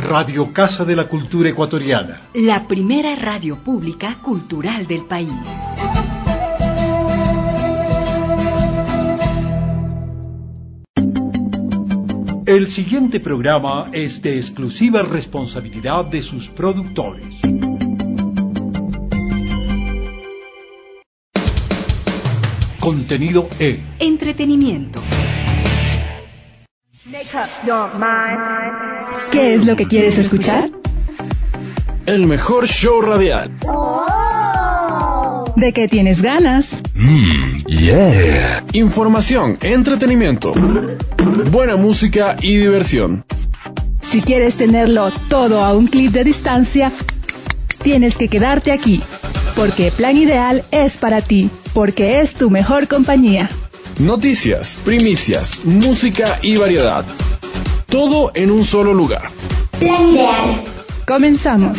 Radio Casa de la Cultura Ecuatoriana. La primera radio pública cultural del país. El siguiente programa es de exclusiva responsabilidad de sus productores. Contenido E. Entretenimiento. ¿Qué es lo que quieres escuchar? El mejor show radial. ¿De qué tienes ganas? Yeah. Información, entretenimiento, buena música y diversión. Si quieres tenerlo todo a un clic de distancia, tienes que quedarte aquí, porque Plan Ideal es para ti, porque es tu mejor compañía. Noticias, primicias, música y variedad. Todo en un solo lugar. Plan Ideal. Comenzamos.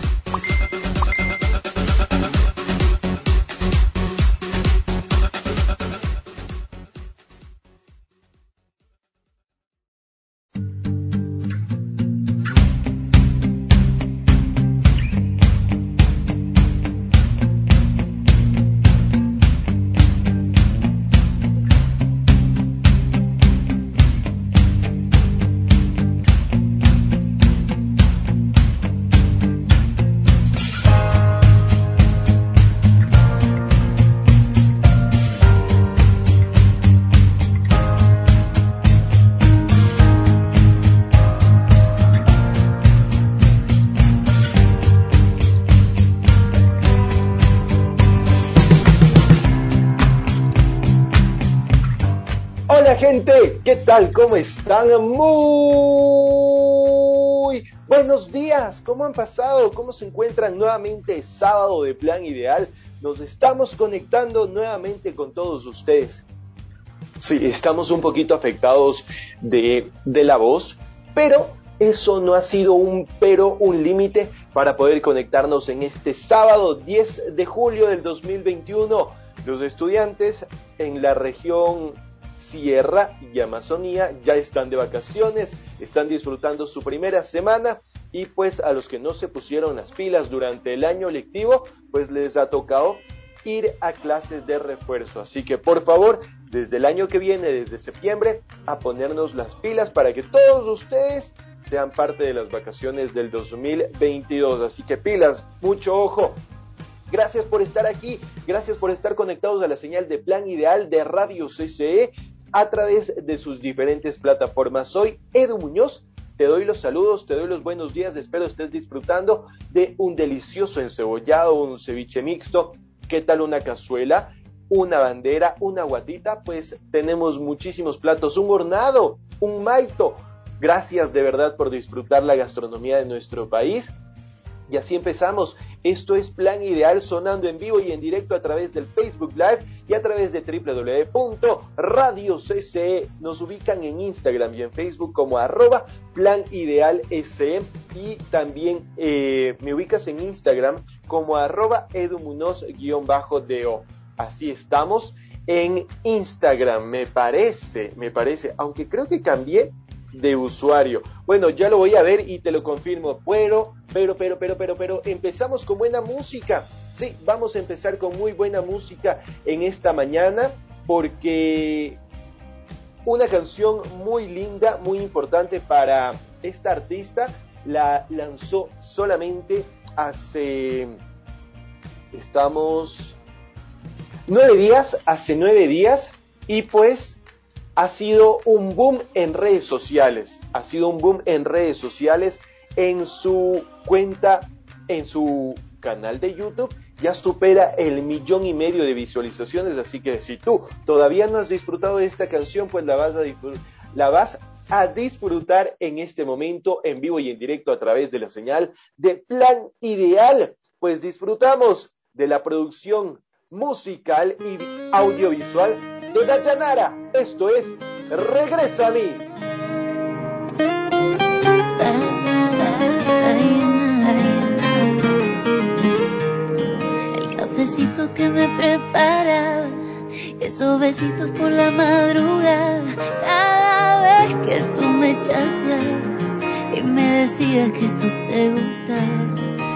Gente, ¿qué tal? ¿Cómo están? Muy buenos días. ¿Cómo han pasado? ¿Cómo se encuentran? Nuevamente sábado de Plan Ideal. Nos estamos conectando nuevamente con todos ustedes. Sí, estamos un poquito afectados de la voz, pero eso no ha sido un límite para poder conectarnos en este sábado 10 de julio del 2021. Los estudiantes en la región Sierra y Amazonía ya están de vacaciones, están disfrutando su primera semana y pues a los que no se pusieron las pilas durante el año lectivo, pues les ha tocado ir a clases de refuerzo. Así que por favor, desde el año que viene, desde septiembre, a ponernos las pilas para que todos ustedes sean parte de las vacaciones del 2022. Así que pilas, mucho ojo. Gracias por estar aquí, gracias por estar conectados a la señal de Plan Ideal de Radio CCE a través de sus diferentes plataformas. Soy Edu Muñoz, te doy los saludos, te doy los buenos días, espero estés disfrutando de un delicioso encebollado, un ceviche mixto. ¿Qué tal una cazuela, una bandera, una guatita? Pues tenemos muchísimos platos, un hornado, un maito. Gracias de verdad por disfrutar la gastronomía de nuestro país. Y así empezamos. Esto es Plan Ideal, sonando en vivo y en directo a través del Facebook Live y a través de www.radiocce. Nos ubican en Instagram y en Facebook como @planidealsm y también me ubicas en Instagram como @edumunoz_do. Así estamos en Instagram, me parece, aunque creo que cambié de usuario. Bueno, ya lo voy a ver y te lo confirmo, pero empezamos con buena música. Sí, vamos a empezar con muy buena música en esta mañana, porque una canción muy linda, muy importante para esta artista, la lanzó solamente hace 9 días, y pues ha sido un boom en redes sociales, en su cuenta, en su canal de YouTube, ya supera el 1.5 million de visualizaciones, así que si tú todavía no has disfrutado de esta canción, pues la vas a disfrutar en este momento, en vivo y en directo a través de la señal de Plan Ideal. Pues disfrutamos de la producción musical y audiovisual de Dayanara. Esto es Regresa a mí. El cafecito que me preparaba, esos besitos por la madrugada, cada vez que tú me chateabas y me decías decías que esto te gustaba.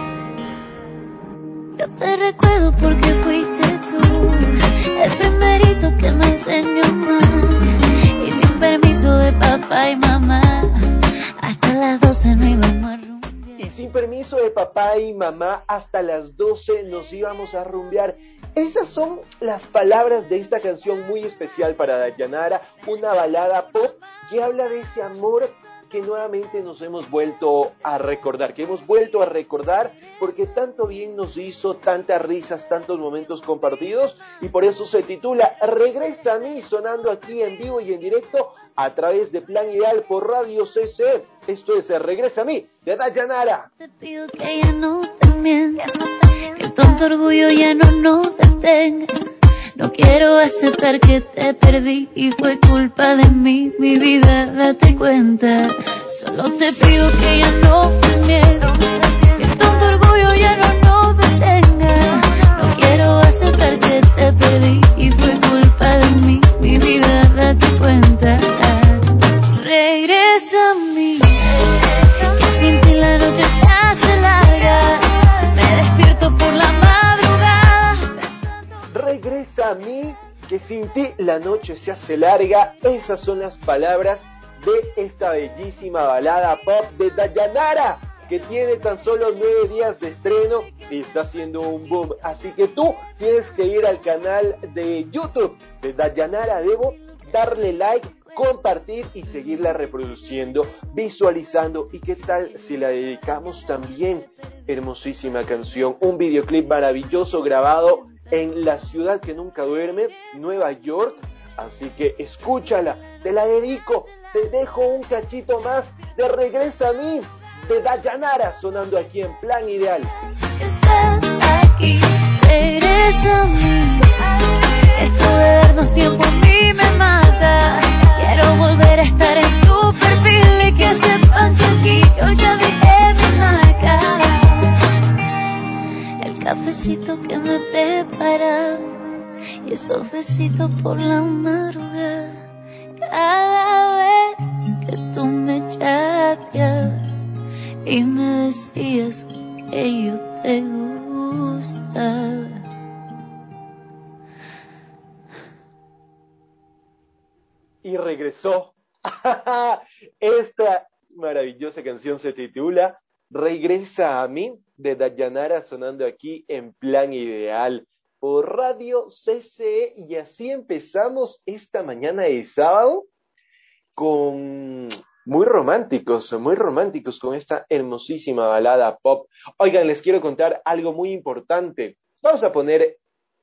Yo te recuerdo porque fuiste tú el primerito que me enseñó a amar. Y sin permiso de papá y mamá, hasta las 12 no íbamos a rumbear. Y sin permiso de papá y mamá, hasta las 12 nos íbamos a rumbear. Esas son las palabras de esta canción muy especial para Dayanara, una balada pop que habla de ese amor que nuevamente nos hemos vuelto a recordar, porque tanto bien nos hizo, tantas risas, tantos momentos compartidos, y por eso se titula Regresa a mí, sonando aquí en vivo y en directo a través de Plan Ideal por Radio CC. Esto es Regresa a mí, de Dayanara. Te pido que ya no te mientas, que el tonto orgullo ya no nos detenga. No quiero aceptar que te perdí y fue culpa de mí, mi vida, date cuenta. Solo te pido que ya no te niegues, que el tonto orgullo ya no nos detenga. No quiero aceptar que te perdí y fue culpa de mí, mi vida, date cuenta. Regresa a mí, que sin ti la noche se hace larga. Me despierto por la madrugada. Regresa a mí, que sin ti la noche se hace larga. Esas son las palabras de esta bellísima balada pop de Dayanara, que tiene tan solo 9 días de estreno y está haciendo un boom. Así que tú tienes que ir al canal de YouTube de Dayanara Debo, darle like, compartir y seguirla reproduciendo, visualizando. ¿Y qué tal si la dedicamos también? Hermosísima canción, un videoclip maravilloso grabado en la ciudad que nunca duerme, Nueva York. Así que escúchala, te la dedico, te dejo un cachito más de Regresa a mí, de Dayanara, sonando aquí en Plan Ideal. Estás aquí, regresa a mí. Esto de darnos tiempo a mí me mata. Quiero volver a estar en tu perfil y que sepan que aquí yo ya dejé mi marca. El cafecito que me preparaba y esos besitos por la madrugada. Cada vez que tú me chateabas y me decías que yo te gustaba. Y regresó. Esta maravillosa canción se titula Regresa a mí, de Dayanara, sonando aquí en Plan Ideal por Radio CCE. Y así empezamos esta mañana de sábado con muy románticos con esta hermosísima balada pop. Oigan, les quiero contar algo muy importante. Vamos a poner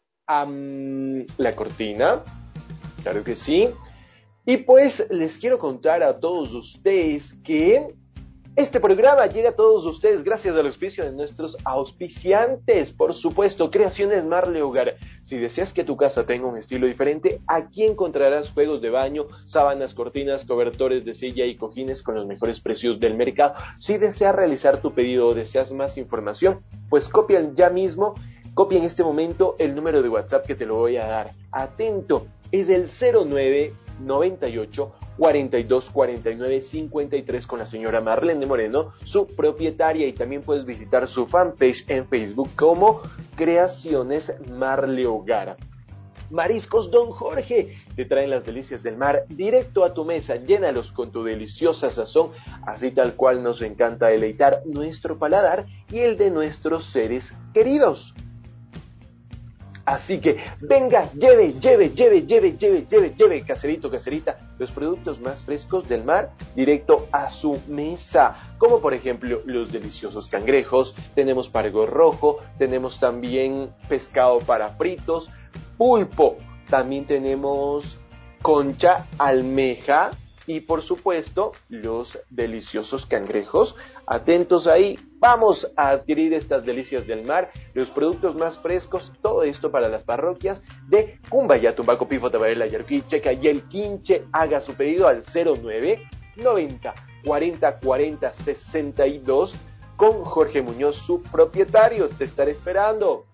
la cortina, claro que sí. Y pues les quiero contar a todos ustedes que este programa llega a todos ustedes gracias al auspicio de nuestros auspiciantes, por supuesto, Creaciones Marley Hogar. Si deseas que tu casa tenga un estilo diferente, aquí encontrarás juegos de baño, sábanas, cortinas, cobertores de silla y cojines con los mejores precios del mercado. Si deseas realizar tu pedido o deseas más información, pues copia ya mismo, copia en este momento el número de WhatsApp que te lo voy a dar. Atento, es el 0998 42 49 53 con la señora Marlene Moreno, su propietaria, y también puedes visitar su fanpage en Facebook como Creaciones Marley Hogar. Mariscos Don Jorge, te traen las delicias del mar directo a tu mesa. Llénalos con tu deliciosa sazón, así tal cual nos encanta deleitar nuestro paladar y el de nuestros seres queridos. Así que venga, lleve, caserito, caserita, los productos más frescos del mar directo a su mesa, como por ejemplo los deliciosos cangrejos, tenemos pargo rojo, tenemos también pescado para fritos, pulpo, también tenemos concha, almeja y por supuesto los deliciosos cangrejos. Atentos ahí, vamos a adquirir estas delicias del mar, los productos más frescos, todo esto para las parroquias de Cumbaya, Tumbaco, Pifo, Tabarela, Yarquí, Checa y El Quinche. Haga su pedido al 09 90 40 40 62 con Jorge Muñoz, su propietario. Te estaré esperando.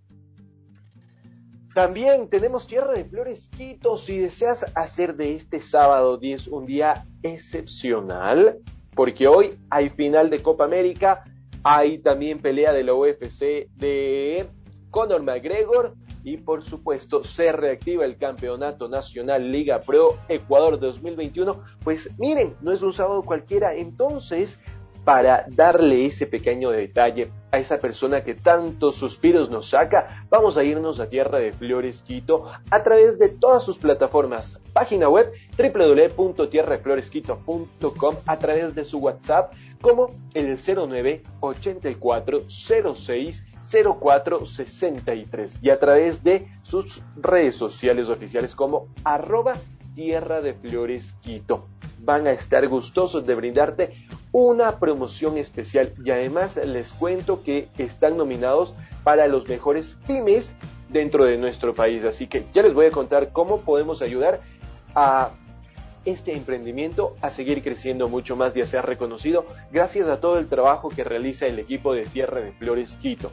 También tenemos Tierra de Flores Quito. Si deseas hacer de este sábado 10 un día excepcional, porque hoy hay final de Copa América, hay también pelea de la UFC de Conor McGregor y por supuesto se reactiva el Campeonato Nacional Liga Pro Ecuador 2021. Pues miren, no es un sábado cualquiera, entonces para darle ese pequeño detalle a esa persona que tantos suspiros nos saca, vamos a irnos a Tierra de Flores Quito a través de todas sus plataformas, página web www.tierradefloresquito.com, a través de su WhatsApp como el 0984060463 y a través de sus redes sociales oficiales como @Tierra de Flores Quito. Van a estar gustosos de brindarte una promoción especial y además les cuento que están nominados para los mejores pymes dentro de nuestro país, así que ya les voy a contar cómo podemos ayudar a este emprendimiento a seguir creciendo mucho más y a ser reconocido gracias a todo el trabajo que realiza el equipo de Tierra de Flores Quito.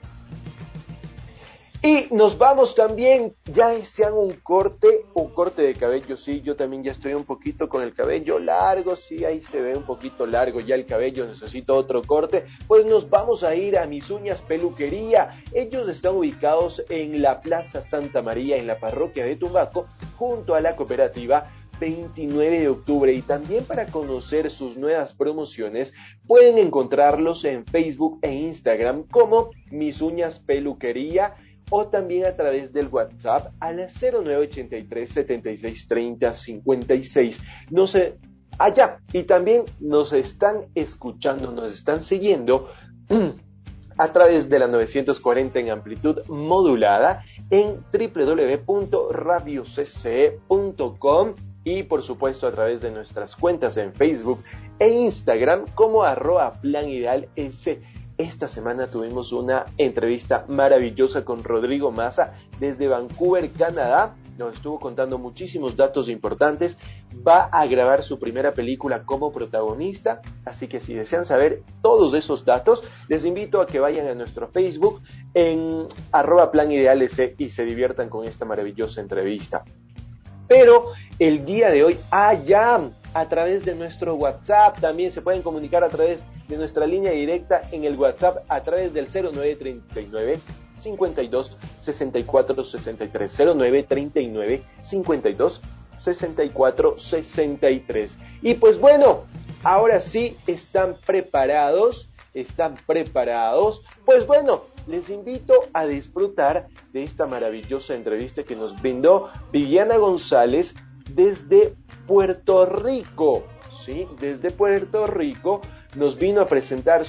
Y nos vamos también, ya desean un corte de cabello, sí, yo también ya estoy un poquito con el cabello largo, sí, ahí se ve un poquito largo ya el cabello, necesito otro corte, pues nos vamos a ir a Mis Uñas Peluquería. Ellos están ubicados en la Plaza Santa María, en la parroquia de Tumbaco, junto a la cooperativa 29 de octubre, y también para conocer sus nuevas promociones pueden encontrarlos en Facebook e Instagram como Mis Uñas Peluquería, o también a través del WhatsApp a la 0983 76 30 56. No sé, allá, y también nos están escuchando, nos están siguiendo a través de la 940 en amplitud modulada en www.radiocce.com y por supuesto a través de nuestras cuentas en Facebook e Instagram como @planideals. Esta semana tuvimos una entrevista maravillosa con Rodrigo Maza desde Vancouver, Canadá. Nos estuvo contando muchísimos datos importantes. Va a grabar su primera película como protagonista, así que si desean saber todos esos datos, les invito a que vayan a nuestro Facebook en @planideals y se diviertan con esta maravillosa entrevista. Pero el día de hoy, a través de nuestro WhatsApp, también se pueden comunicar a través de nuestra línea directa en el WhatsApp a través del 0939 52 64 63, 0939 52 64 63. Y pues bueno, ahora sí están preparados, pues bueno, les invito a disfrutar de esta maravillosa entrevista que nos brindó Viviana González desde Puerto Rico, ¿sí? Desde Puerto Rico nos vino a presentar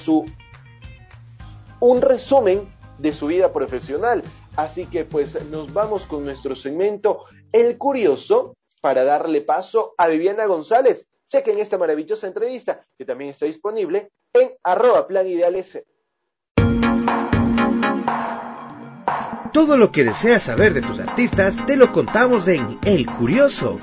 un resumen de su vida profesional. Así que pues nos vamos con nuestro segmento El Curioso para darle paso a Viviana González. Chequen esta maravillosa entrevista que también está disponible en @planideals. Todo lo que deseas saber de tus artistas te lo contamos en El Curioso.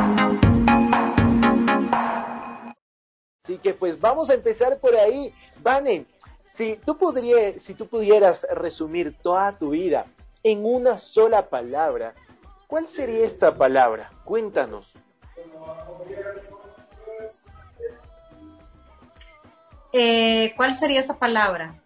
Así que pues vamos a empezar por ahí. Vane, si tú pudieras resumir toda tu vida en una sola palabra, ¿cuál sería esta palabra? Cuéntanos. ¿Cuál sería esa palabra?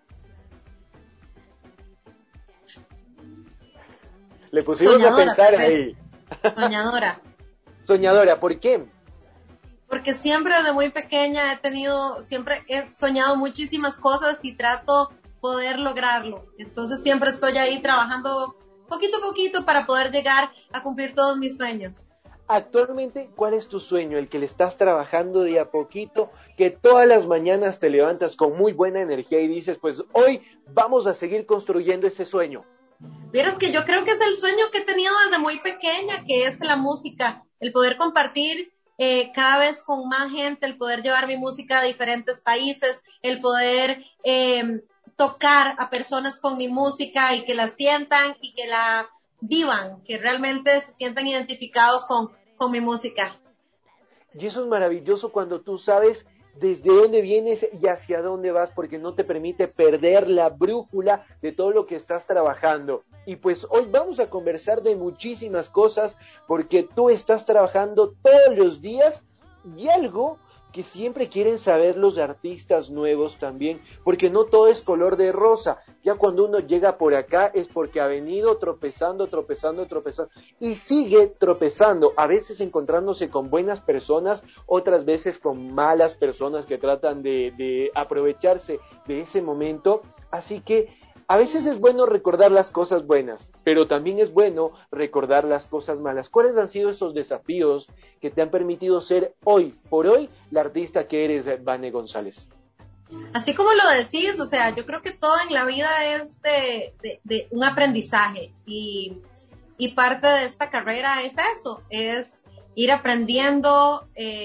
Le pusimos soñadora, a pensar ahí. Soñadora. Soñadora, ¿por qué? Porque siempre desde muy pequeña siempre he soñado muchísimas cosas y trato poder lograrlo. Entonces siempre estoy ahí trabajando poquito a poquito para poder llegar a cumplir todos mis sueños. Actualmente, ¿cuál es tu sueño? El que le estás trabajando de a poquito, que todas las mañanas te levantas con muy buena energía y dices, pues hoy vamos a seguir construyendo ese sueño. Vieras que yo creo que es el sueño que he tenido desde muy pequeña, que es la música, el poder compartir cada vez con más gente, el poder llevar mi música a diferentes países, el poder tocar a personas con mi música y que la sientan y que la vivan, que realmente se sientan identificados con mi música. Y eso es maravilloso cuando tú sabes desde dónde vienes y hacia dónde vas, porque no te permite perder la brújula de todo lo que estás trabajando. Y pues hoy vamos a conversar de muchísimas cosas, porque tú estás trabajando todos los días y algo que siempre quieren saber los artistas nuevos también, porque no todo es color de rosa. Ya cuando uno llega por acá es porque ha venido tropezando, y sigue tropezando, a veces encontrándose con buenas personas, otras veces con malas personas que tratan de aprovecharse de ese momento. Así que a veces es bueno recordar las cosas buenas, pero también es bueno recordar las cosas malas. ¿Cuáles han sido esos desafíos que te han permitido ser hoy por hoy la artista que eres, Vane González? Así como lo decís, o sea, yo creo que todo en la vida es de un aprendizaje y parte de esta carrera es eso, es ir aprendiendo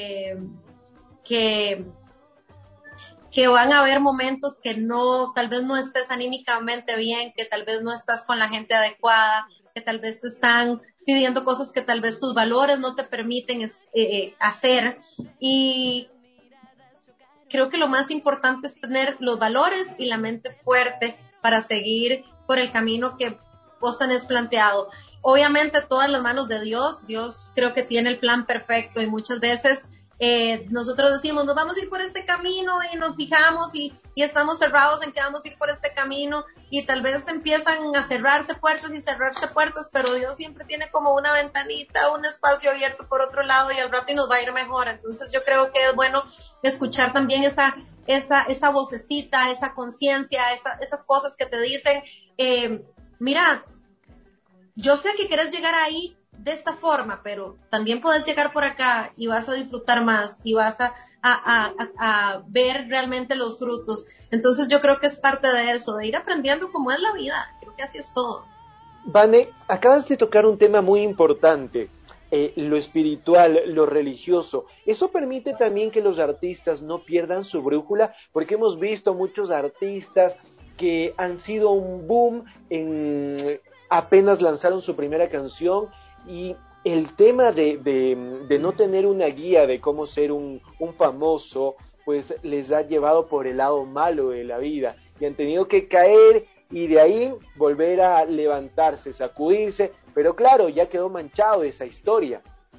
que van a haber momentos que tal vez no estés anímicamente bien, que tal vez no estás con la gente adecuada, que tal vez te están pidiendo cosas que tal vez tus valores no te permiten hacer. Y creo que lo más importante es tener los valores y la mente fuerte para seguir por el camino que vos tenés planteado. Obviamente todo en las manos de Dios. Dios creo que tiene el plan perfecto y muchas veces nosotros decimos, nos vamos a ir por este camino y nos fijamos y estamos cerrados en que vamos a ir por este camino y tal vez empiezan a cerrarse puertas, pero Dios siempre tiene como una ventanita, un espacio abierto por otro lado y al rato y nos va a ir mejor. Entonces yo creo que es bueno escuchar también esa vocecita, esa conciencia, esas cosas que te dicen, mira, yo sé que quieres llegar ahí de esta forma, pero también puedes llegar por acá y vas a disfrutar más y vas a ver realmente los frutos. Entonces yo creo que es parte de eso, de ir aprendiendo cómo es la vida. Creo que así es todo. Vane, acabas de tocar un tema muy importante, lo espiritual, lo religioso. Eso permite también que los artistas no pierdan su brújula, porque hemos visto muchos artistas que han sido un boom apenas lanzaron su primera canción, y el tema de no tener una guía de cómo ser un famoso, pues les ha llevado por el lado malo de la vida y han tenido que caer y de ahí volver a levantarse, sacudirse, pero claro, ya quedó manchado esa historia.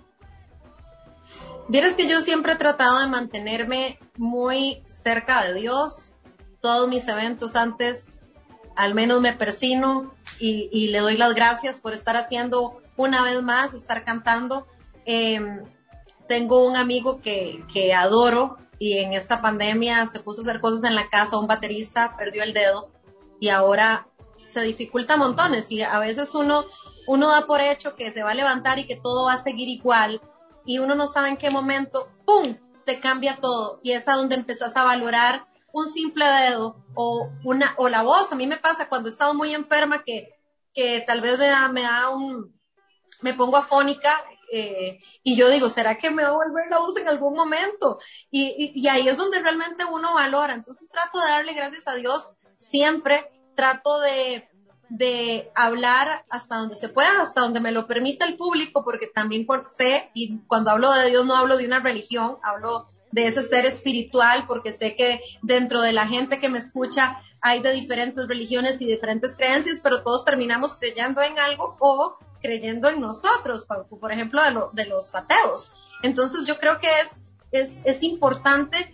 Vieras que yo siempre he tratado de mantenerme muy cerca de Dios. Todos mis eventos antes, al menos me persino y le doy las gracias por estar haciendo una vez más, estar cantando. Tengo un amigo que adoro y en esta pandemia se puso a hacer cosas en la casa, un baterista perdió el dedo y ahora se dificulta montones y a veces uno da por hecho que se va a levantar y que todo va a seguir igual y uno no sabe en qué momento, ¡pum!, te cambia todo y es a donde empezás a valorar un simple dedo o la voz. A mí me pasa cuando he estado muy enferma que tal vez me pongo afónica y yo digo, ¿será que me va a volver la voz en algún momento? Y ahí es donde realmente uno valora. Entonces trato de darle gracias a Dios siempre, trato de hablar hasta donde se pueda, hasta donde me lo permita el público, porque también sé, y cuando hablo de Dios no hablo de una religión, hablo de ese ser espiritual, porque sé que dentro de la gente que me escucha hay de diferentes religiones y diferentes creencias, pero todos terminamos creyendo en algo o creyendo en nosotros, por ejemplo, de los ateos. Entonces yo creo que es importante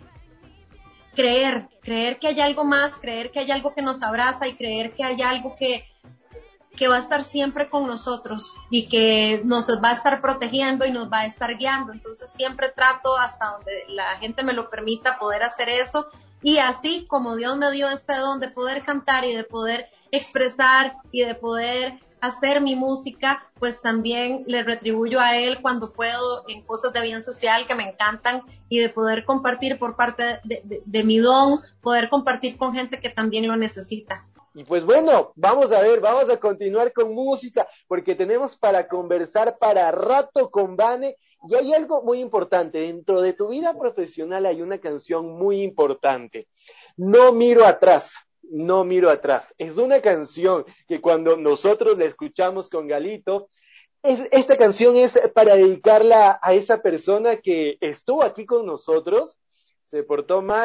creer que hay algo más, creer que hay algo que nos abraza y creer que hay algo que va a estar siempre con nosotros y que nos va a estar protegiendo y nos va a estar guiando. Entonces siempre trato hasta donde la gente me lo permita poder hacer eso y así como Dios me dio este don de poder cantar y de poder expresar y de poder hacer mi música, pues también le retribuyo a él cuando puedo en cosas de bien social que me encantan y de poder compartir por parte de mi don, poder compartir con gente que también lo necesita. Y pues bueno, vamos a continuar con música, porque tenemos para conversar para rato con Vane, y hay algo muy importante, dentro de tu vida profesional hay una canción muy importante, No miro atrás. No miro atrás. Es una canción que cuando nosotros la escuchamos con Galito, esta canción es para dedicarla a esa persona que estuvo aquí con nosotros, se portó mal,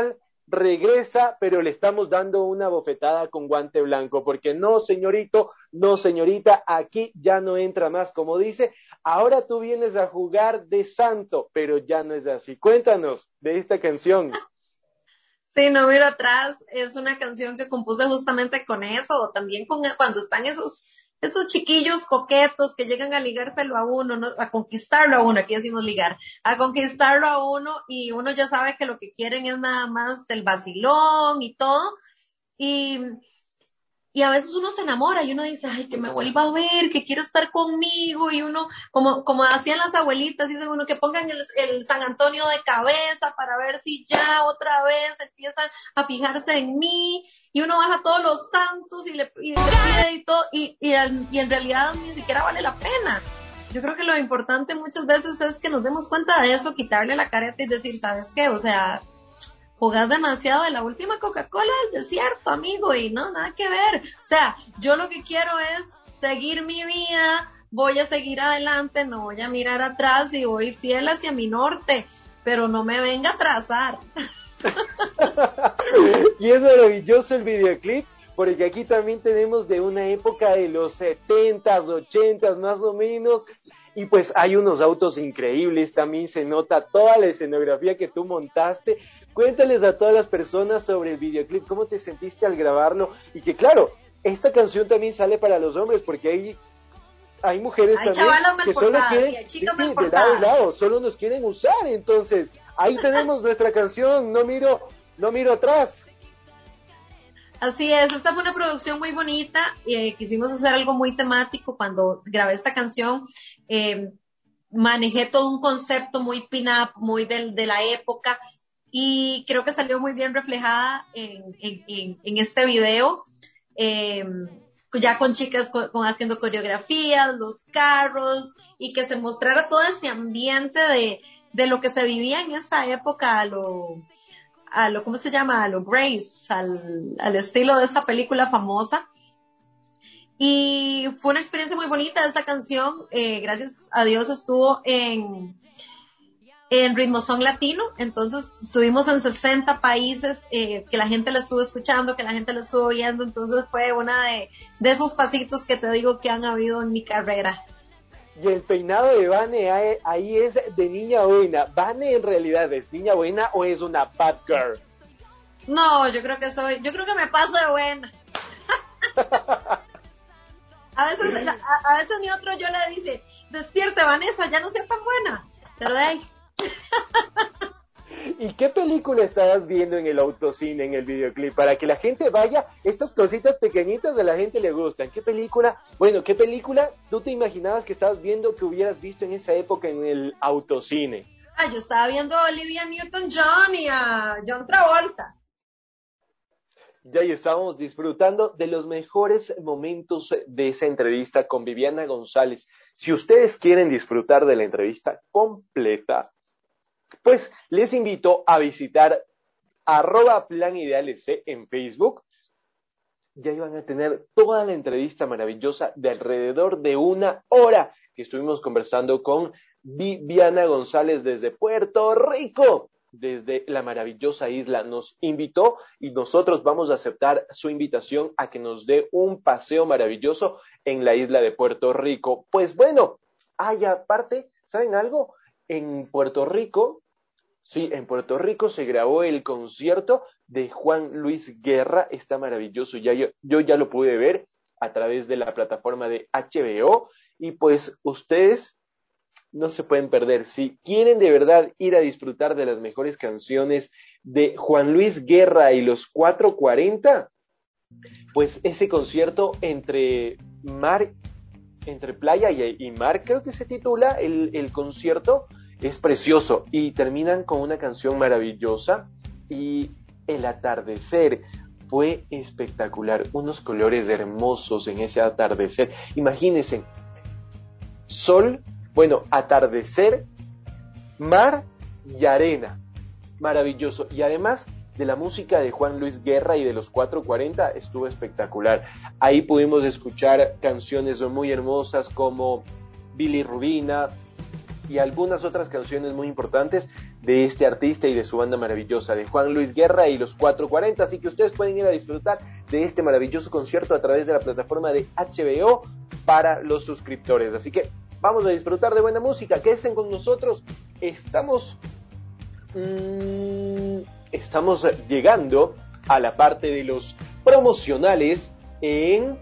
regresa, pero le estamos dando una bofetada con guante blanco, porque no, señorito, no, señorita, aquí ya no entra más, como dice, ahora tú vienes a jugar de santo, pero ya no es así. Cuéntanos de esta canción. Sí, No miro atrás es una canción que compuse justamente con eso, o también con cuando están esos chiquillos coquetos que llegan a ligárselo a uno, ¿no? A conquistarlo a uno, aquí decimos ligar, a conquistarlo a uno y uno ya sabe que lo que quieren es nada más el vacilón y todo. Y, y a veces uno se enamora y uno dice, ay, que me vuelva a ver, que quiere estar conmigo, y uno, como hacían las abuelitas, dice uno, que pongan el San Antonio de cabeza para ver si ya otra vez empiezan a fijarse en mí, y uno baja todos los santos y le pide y todo, y en realidad ni siquiera vale la pena. Yo creo que lo importante muchas veces es que nos demos cuenta de eso, quitarle la careta y decir, ¿sabes qué? O sea, jugás demasiado de la última Coca-Cola del desierto, amigo, y no, nada que ver. O sea, yo lo que quiero es seguir mi vida, voy a seguir adelante, no voy a mirar atrás y voy fiel hacia mi norte, pero no me venga a atrasar. Y es maravilloso el videoclip, porque aquí también tenemos de una época de los 70s, 80s más o menos, y pues hay unos autos increíbles, también se nota toda la escenografía que tú montaste. Cuéntales a todas las personas sobre el videoclip, cómo te sentiste al grabarlo, y que claro, esta canción también sale para los hombres, porque hay mujeres también que solo quieren, de lado y lado, solo nos quieren usar. Entonces ahí tenemos nuestra canción, no miro atrás. Así es, esta fue una producción muy bonita, quisimos hacer algo muy temático. Cuando grabé esta canción, manejé todo un concepto muy pin-up, muy de la época, y creo que salió muy bien reflejada en este video, ya con chicas haciendo coreografías, los carros, y que se mostrara todo ese ambiente de lo que se vivía en esa época, ¿cómo se llama? A lo Grace, al estilo de esta película famosa. Y fue una experiencia muy bonita esta canción, gracias a Dios estuvo en Ritmo Son Latino, entonces estuvimos en 60 países, que la gente la estuvo escuchando, que la gente la estuvo viendo, entonces fue una de esos pasitos que te digo que han habido en mi carrera. Y el peinado de Vane ahí es de niña buena. ¿Vane en realidad es niña buena o es una bad girl? No, yo creo que me paso de buena. A veces mi otro yo le dice, despierte Vanessa, ya no sea tan buena. Pero de ahí. ¿Y qué película estabas viendo en el autocine, en el videoclip? Para que la gente vaya, estas cositas pequeñitas a la gente le gustan. ¿Qué película tú te imaginabas que estabas viendo, que hubieras visto en esa época en el autocine? Yo estaba viendo a Olivia Newton-John y a John Travolta. Ya estábamos disfrutando de los mejores momentos de esa entrevista con Viviana González. Si ustedes quieren disfrutar de la entrevista completa, pues les invito a visitar @planidealc en Facebook. Ya iban a tener toda la entrevista maravillosa de alrededor de 1 hora que estuvimos conversando con Viviana González desde Puerto Rico, desde la maravillosa isla. Nos invitó y nosotros vamos a aceptar su invitación a que nos dé un paseo maravilloso en la isla de Puerto Rico. Pues bueno, aparte, ¿saben algo? En Puerto Rico se grabó el concierto de Juan Luis Guerra, está maravilloso, yo ya lo pude ver a través de la plataforma de HBO, y pues ustedes no se pueden perder. Si quieren de verdad ir a disfrutar de las mejores canciones de Juan Luis Guerra y los 440, pues ese concierto entre playa y mar, creo que se titula el concierto, es precioso, y terminan con una canción maravillosa, y el atardecer fue espectacular, unos colores hermosos en ese atardecer. Imagínense, atardecer, mar y arena, maravilloso. Y además de la música de Juan Luis Guerra y de los 440, estuvo espectacular. Ahí pudimos escuchar canciones muy hermosas como Billy Rubina y algunas otras canciones muy importantes de este artista y de su banda maravillosa, de Juan Luis Guerra y los 440, así que ustedes pueden ir a disfrutar de este maravilloso concierto a través de la plataforma de HBO para los suscriptores, así que vamos a disfrutar de buena música, quédense con nosotros, estamos llegando a la parte de los promocionales en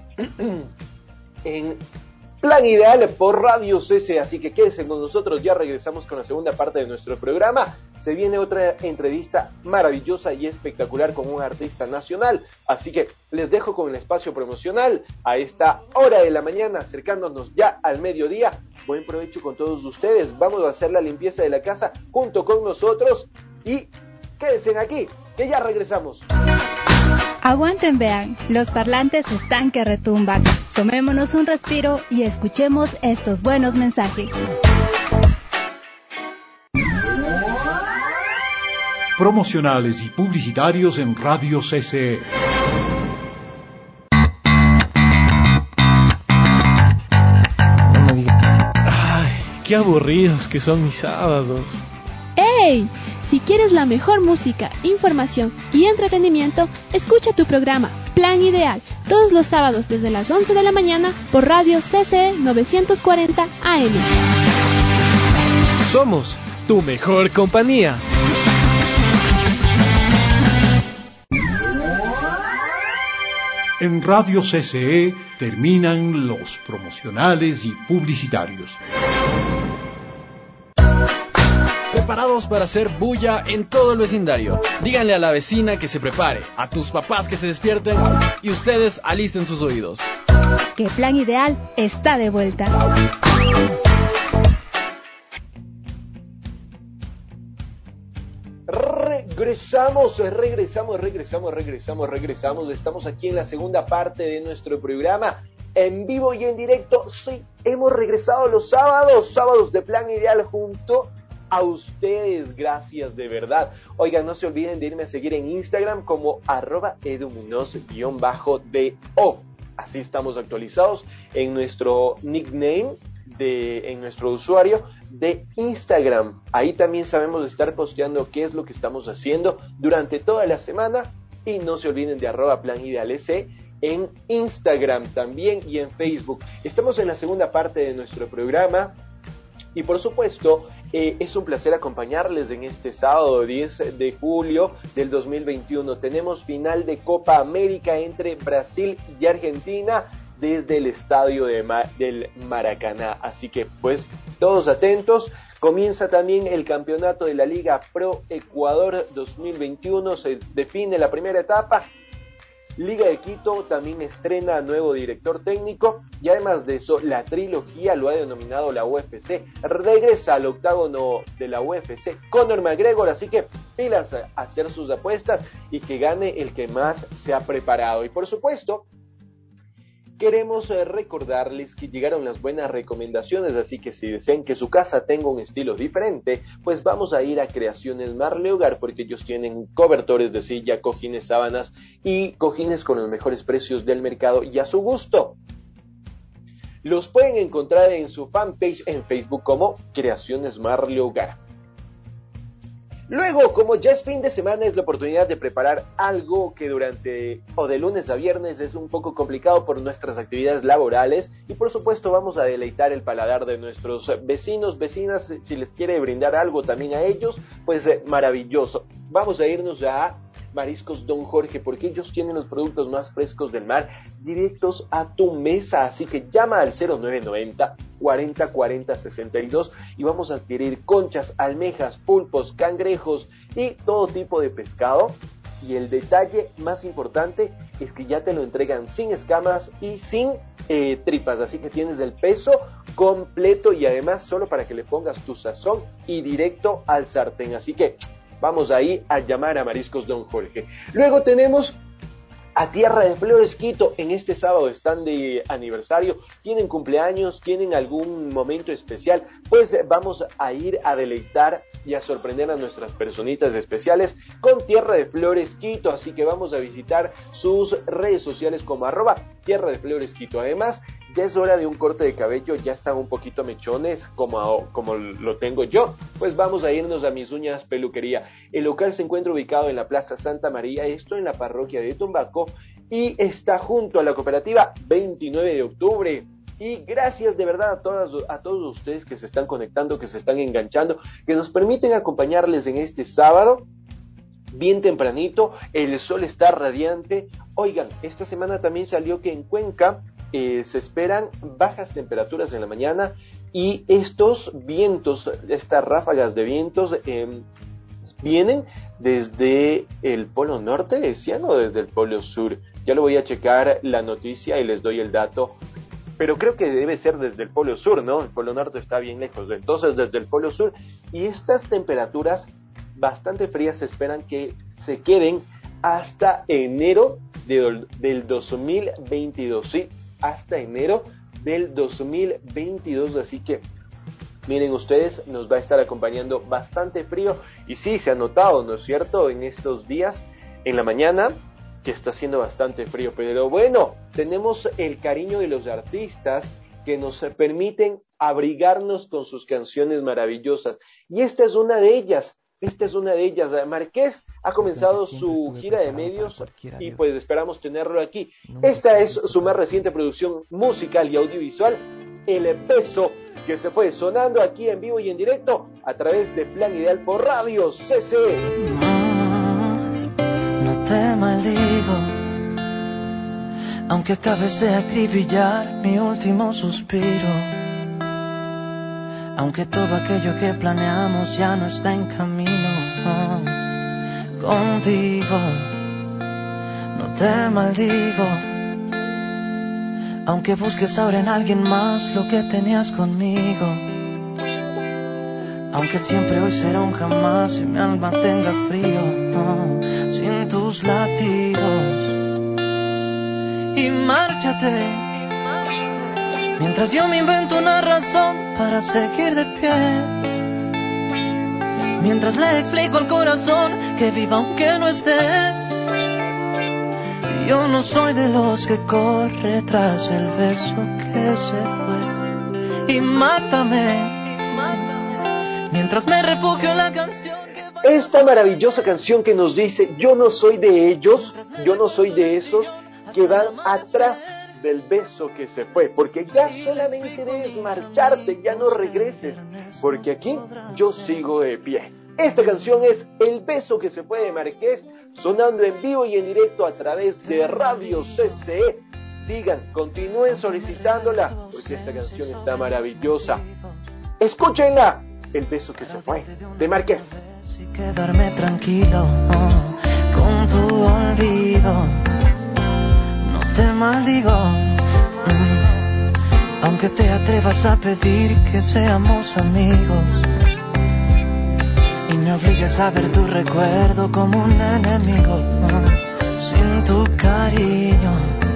Plan Ideal por Radio CC, así que quédense con nosotros, ya regresamos con la segunda parte de nuestro programa. Se viene otra entrevista maravillosa y espectacular con un artista nacional, así que les dejo con el espacio promocional a esta hora de la mañana, acercándonos ya al mediodía. Buen provecho con todos ustedes, vamos a hacer la limpieza de la casa junto con nosotros y quédense aquí, que ya regresamos. Aguanten, vean, los parlantes están que retumban. Tomémonos un respiro y escuchemos estos buenos mensajes. Promocionales y publicitarios en Radio CCE. Ay, qué aburridos que son mis sábados. ¡Ey! Si quieres la mejor música, información y entretenimiento, escucha tu programa Plan Ideal todos los sábados desde las 11 de la mañana por Radio CCE 940 AM. Somos tu mejor compañía. En Radio CCE terminan los promocionales y publicitarios. Preparados para hacer bulla en todo el vecindario. Díganle a la vecina que se prepare, a tus papás que se despierten y ustedes alisten sus oídos. Que Plan Ideal está de vuelta. Regresamos. Estamos aquí en la segunda parte de nuestro programa, en vivo y en directo. Sí, hemos regresado los sábados de Plan Ideal junto a ustedes, gracias de verdad. Oigan, no se olviden de irme a seguir en Instagram como @edumunoz_do. Así estamos actualizados en nuestro nickname, en nuestro usuario de Instagram. Ahí también sabemos estar posteando qué es lo que estamos haciendo durante toda la semana. Y no se olviden de @planidealec en Instagram también y en Facebook. Estamos en la segunda parte de nuestro programa. Y por supuesto, es un placer acompañarles en este sábado 10 de julio del 2021. Tenemos final de Copa América entre Brasil y Argentina desde el estadio del Maracaná. Así que pues todos atentos. Comienza también el campeonato de la Liga Pro Ecuador 2021. Se define la primera etapa. Liga de Quito también estrena nuevo director técnico y además de eso la trilogía, lo ha denominado la UFC, regresa al octágono de la UFC Conor McGregor, así que pilas a hacer sus apuestas y que gane el que más se ha preparado. Y por supuesto queremos recordarles que llegaron las buenas recomendaciones, así que si desean que su casa tenga un estilo diferente, pues vamos a ir a Creaciones Marley Hogar, porque ellos tienen cobertores de silla, cojines, sábanas y cojines con los mejores precios del mercado y a su gusto. Los pueden encontrar en su fanpage en Facebook como Creaciones Marley Hogar. Luego, como ya es fin de semana, es la oportunidad de preparar algo que de lunes a viernes es un poco complicado por nuestras actividades laborales y por supuesto vamos a deleitar el paladar de nuestros vecinos, vecinas, si les quiere brindar algo también a ellos, pues maravilloso. Vamos a irnos a Mariscos Don Jorge, porque ellos tienen los productos más frescos del mar directos a tu mesa, así que llama al 0990 40 40 62 y vamos a adquirir conchas, almejas, pulpos, cangrejos y todo tipo de pescado. Y el detalle más importante es que ya te lo entregan sin escamas y sin tripas, así que tienes el peso completo y además solo para que le pongas tu sazón y directo al sartén, así que vamos ahí a llamar a Mariscos Don Jorge. Luego tenemos a Tierra de Flores Quito. En este sábado están de aniversario, tienen cumpleaños, tienen algún momento especial, pues vamos a ir a deleitar y a sorprender a nuestras personitas especiales con Tierra de Flores Quito, así que vamos a visitar sus redes sociales como @Tierra de Flores Quito. Además, ya es hora de un corte de cabello, ya están un poquito mechones como lo tengo yo, pues vamos a irnos a Mis Uñas Peluquería. El local se encuentra ubicado en la Plaza Santa María, esto en la parroquia de Tumbaco, y está junto a la cooperativa 29 de octubre. Y gracias de verdad a todos ustedes que se están conectando, que se están enganchando, que nos permiten acompañarles en este sábado, bien tempranito, el sol está radiante. Oigan, esta semana también salió que en Cuenca se esperan bajas temperaturas en la mañana y estos vientos, estas ráfagas de vientos vienen desde el polo norte, decían, o desde el polo sur. Ya lo voy a checar la noticia y les doy el dato, pero creo que debe ser desde el polo sur, ¿no? El polo norte está bien lejos, entonces desde el polo sur. Y estas temperaturas bastante frías se esperan que se queden hasta enero del 2022, ¿sí? Hasta enero del 2022, así que miren ustedes, nos va a estar acompañando bastante frío, y sí, se ha notado, ¿no es cierto?, en estos días, en la mañana, que está haciendo bastante frío, pero bueno, tenemos el cariño de los artistas que nos permiten abrigarnos con sus canciones maravillosas, y esta es una de ellas. Marqués ha comenzado su gira de medios y pues esperamos tenerlo aquí. Esta es su más reciente producción musical y audiovisual, El Beso que se fue, sonando aquí en vivo y en directo a través de Plan Ideal por Radio CC. No te maldigo, aunque acabes de acribillar mi último suspiro. Aunque todo aquello que planeamos ya no está en camino, contigo no te maldigo. Aunque busques ahora en alguien más lo que tenías conmigo. Aunque siempre hoy será un jamás y mi alma tenga frío, sin tus latidos. Y márchate. Mientras yo me invento una razón para seguir de pie. Mientras le explico al corazón que viva aunque no estés. Y yo no soy de los que corre tras el beso que se fue. Y mátame. Mientras me refugio en la canción que va... Esta maravillosa canción que nos dice: yo no soy de ellos, yo no soy de esos que van atrás del beso que se fue, porque ya solamente debes marcharte, ya no regreses, porque aquí yo sigo de pie. Esta canción es El Beso que se fue de Marqués, sonando en vivo y en directo a través de Radio CCE. Sigan, continúen solicitándola, porque esta canción está maravillosa. Escúchenla, El Beso que se fue de Marqués. Y quedarme tranquilo con tu olvido. Te maldigo, aunque te atrevas a pedir que seamos amigos y me obligues a ver tu recuerdo como un enemigo, sin tu cariño.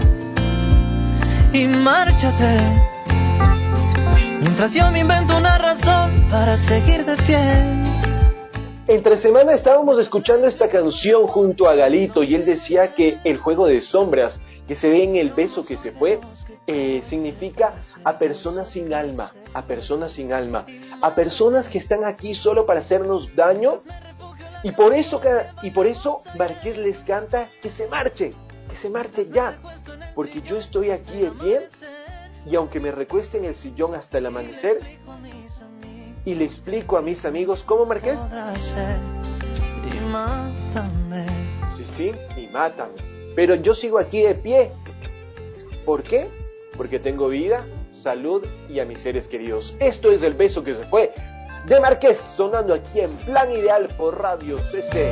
Y márchate, mientras yo me invento una razón para seguir de pie. Entre semana estábamos escuchando esta canción junto a Galito y él decía que el juego de sombras que se ve en El Beso que se fue significa a personas sin alma, a personas que están aquí solo para hacernos daño, y por eso Marqués les canta que se marche ya, porque yo estoy aquí de bien, y aunque me recueste en el sillón hasta el amanecer, y le explico a mis amigos, ¿cómo, Marqués? Y mátame. Sí, y mátame. Pero yo sigo aquí de pie. ¿Por qué? Porque tengo vida, salud y a mis seres queridos. Esto es El Beso que se fue de Marqués, sonando aquí en Plan Ideal por Radio CC.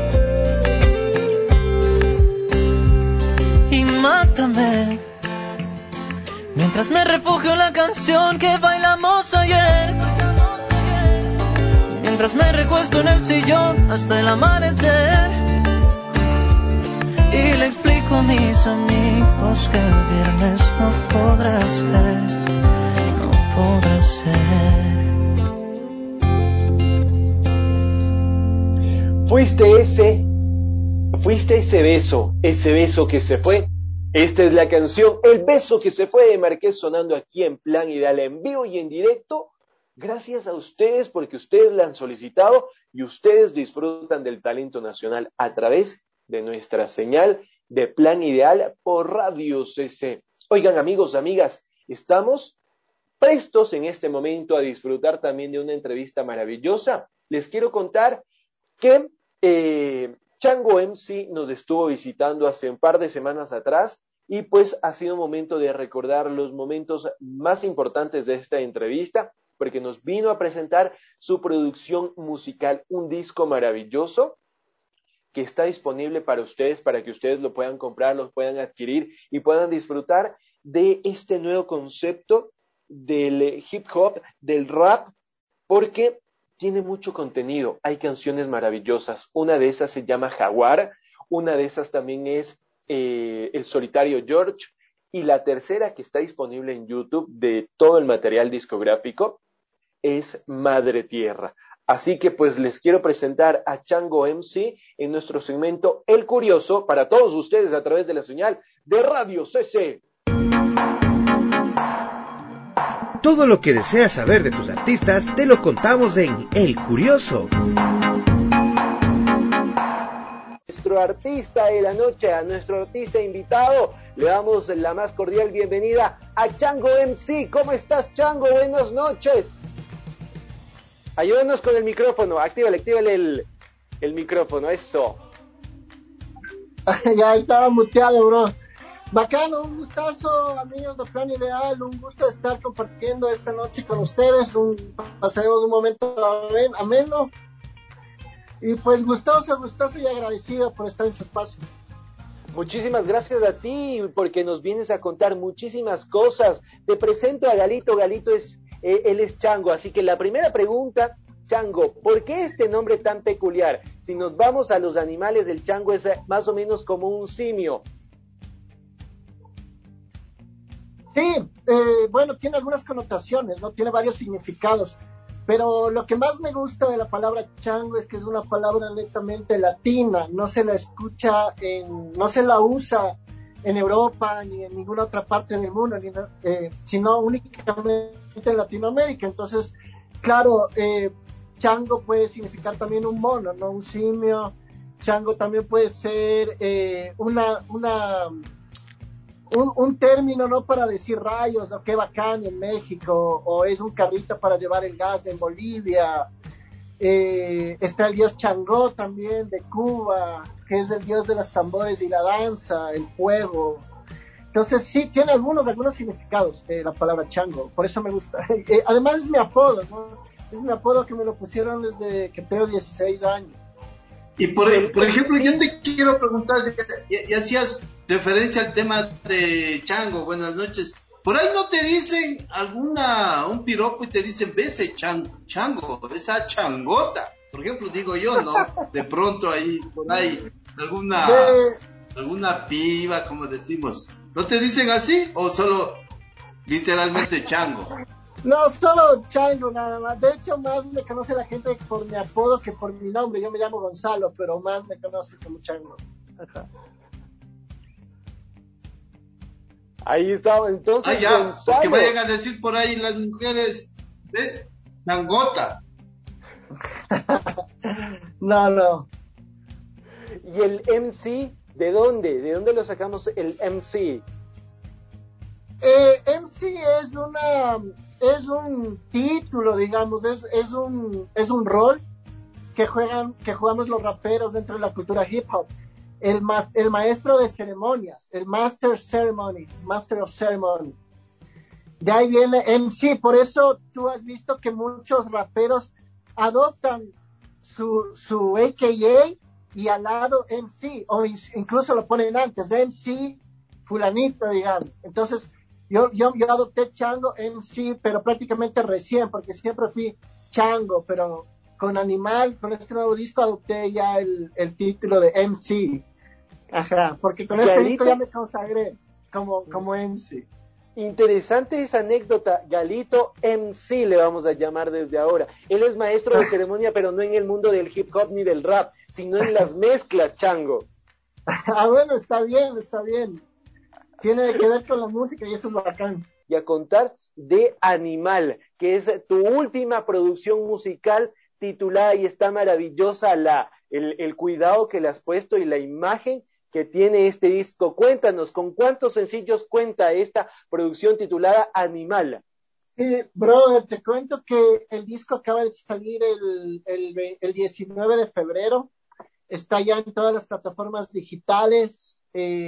Y mátame, mientras me refugio en la canción que bailamos ayer. Mientras me recuesto en el sillón hasta el amanecer. Y le explico a mis amigos que el viernes no podrá ser. Fuiste ese beso que se fue Esta es la canción El beso que se fue de Marqués, sonando aquí en Plan Ideal, en vivo y en directo. Gracias a ustedes porque ustedes la han solicitado y ustedes disfrutan del talento nacional a través de nuestra señal de Plan Ideal por Radio CC. Oigan, amigos, amigas, estamos prestos en este momento a disfrutar también de una entrevista maravillosa. Les quiero contar que Chango MC nos estuvo visitando hace un par de semanas atrás y pues ha sido un momento de recordar los momentos más importantes de esta entrevista, porque nos vino a presentar su producción musical, un disco maravilloso que está disponible para ustedes, para que ustedes lo puedan comprar, lo puedan adquirir y puedan disfrutar de este nuevo concepto del hip hop, del rap, porque tiene mucho contenido, hay canciones maravillosas. Una de esas se llama Jaguar, una de esas también es El Solitario George, y la tercera que está disponible en YouTube de todo el material discográfico es Madre Tierra. Así que pues les quiero presentar a Chango MC en nuestro segmento El Curioso para todos ustedes a través de la señal de Radio CC. Todo lo que deseas saber de tus artistas te lo contamos en El Curioso. Nuestro artista de la noche, a nuestro artista invitado, le damos la más cordial bienvenida a Chango MC. ¿Cómo estás, Chango? Buenas noches. Ayúdanos con el micrófono, actívale el micrófono, eso. Ya estaba muteado, bro. Bacano, un gustazo, amigos de Plan Ideal, un gusto estar compartiendo esta noche con ustedes, pasaremos un momento ameno, y pues gustoso y agradecido por estar en su espacio. Muchísimas gracias a ti, porque nos vienes a contar muchísimas cosas. Te presento a Galito, él es Chango, así que la primera pregunta, Chango, ¿por qué este nombre tan peculiar? Si nos vamos a los animales, el chango es más o menos como un simio. Sí, bueno, tiene algunas connotaciones, ¿no? Tiene varios significados, pero lo que más me gusta de la palabra chango es que es una palabra netamente latina, no se la escucha, no se la usa en Europa ni en ninguna otra parte del mundo, sino únicamente en Latinoamérica. Entonces, claro, chango puede significar también un mono, ¿no? Un simio. Chango también puede ser un término, ¿no? Para decir rayos, ¿no? Qué bacán en México, o es un carrito para llevar el gas en Bolivia. Está el dios Changó también de Cuba, que es el dios de los tambores y la danza, el fuego. Entonces sí, tiene algunos significados la palabra chango, por eso me gusta. Además es mi apodo, ¿no? Es mi apodo que me lo pusieron desde que tengo 16 años. Y por ejemplo, yo te quiero preguntar, ya hacías referencia al tema de chango, buenas noches. Por ahí no te dicen un piropo y te dicen, ve ese chango, esa changota. Por ejemplo, digo yo, ¿no? De pronto ahí, por ahí, alguna piba, como decimos. ¿No te dicen así o solo literalmente chango? No, solo chango nada más. De hecho, más me conoce la gente por mi apodo que por mi nombre. Yo me llamo Gonzalo, pero más me conoce como chango. Ajá. Ahí estaba, entonces. Ya, Gonzalo. porque vayan a decir por ahí las mujeres, ¿ves? Changota. No. ¿Y el MC? ¿De dónde? ¿De dónde lo sacamos el MC? MC es un título, digamos, es un rol que jugamos los raperos dentro de la cultura hip hop. El maestro de ceremonias, el Master of Ceremony. De ahí viene MC, por eso tú has visto que muchos raperos adoptan su AKA y al lado MC, o incluso lo ponen antes, MC fulanito, digamos. Entonces, yo adopté Chango MC, pero prácticamente recién, porque siempre fui Chango, pero con este nuevo disco adopté ya el título de MC. Ajá, porque con este disco ya me consagré como MC. Interesante esa anécdota. Galito MC le vamos a llamar desde ahora. Él es maestro de ceremonia, pero no en el mundo del hip hop ni del rap, sino en las mezclas, Chango. Bueno, está bien. tiene que ver con la música y eso es bacán. Y a contar de Animal, que es tu última producción musical titulada, y está maravillosa el cuidado que le has puesto y la imagen que tiene este disco. Cuéntanos, ¿con cuántos sencillos cuenta esta producción titulada Animal? Sí, brother, te cuento que el disco acaba de salir el 19 de febrero, está ya en todas las plataformas digitales,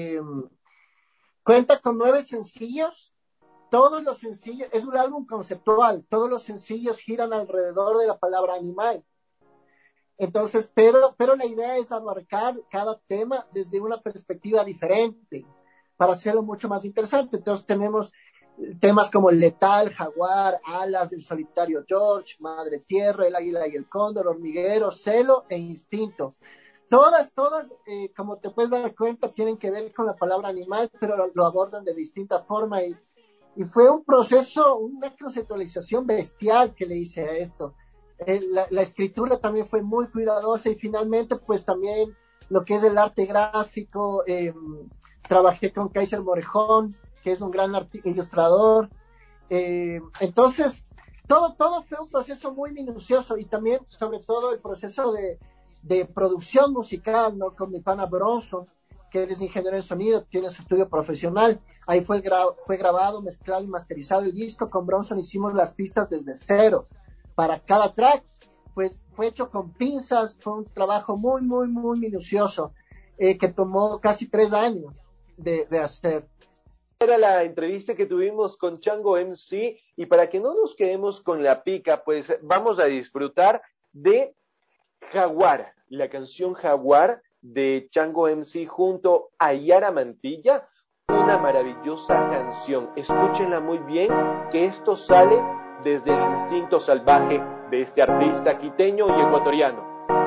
cuenta con 9 sencillos. Todos los sencillos, es un álbum conceptual, todos los sencillos giran alrededor de la palabra animal. Entonces, pero la idea es abarcar cada tema desde una perspectiva diferente, para hacerlo mucho más interesante. Entonces tenemos temas como el letal, jaguar, alas, el solitario George, madre tierra, el águila y el cóndor, hormiguero, celo e instinto. Todas, como te puedes dar cuenta, tienen que ver con la palabra animal, pero lo abordan de distinta forma y fue un proceso, una conceptualización bestial que le hice a esto. La escritura también fue muy cuidadosa y finalmente pues también lo que es el arte gráfico, trabajé con Kaiser Morejón, que es un gran ilustrador. Entonces, todo fue un proceso muy minucioso y también sobre todo el proceso de producción musical, ¿no? Con mi pana Bronson, que él es ingeniero en sonido, tiene su estudio profesional. Ahí fue grabado, mezclado y masterizado el disco. Con Bronson hicimos las pistas desde cero. Para cada track, pues fue hecho con pinzas, fue un trabajo muy, muy, muy minucioso, que tomó casi 3 años de hacer. Era la entrevista que tuvimos con Chango MC, y para que no nos quedemos con la pica, pues vamos a disfrutar de Jaguar, la canción Jaguar de Chango MC junto a Yara Mantilla, una maravillosa canción. Escúchenla muy bien, que esto sale desde el instinto salvaje de este artista quiteño y ecuatoriano.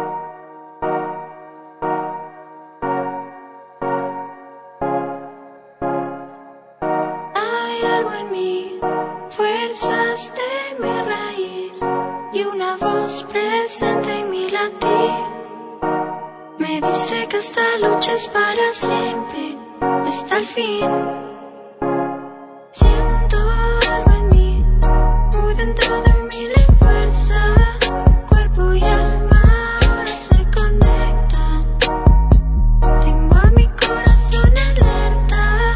Hay algo en mí, fuerzas de mi raíz y una voz presente en mi latir. Me dice que esta lucha es para siempre, hasta el fin. Siento algo en mí, muy dentro de mí la fuerza, cuerpo y alma ahora se conectan. Tengo a mi corazón alerta.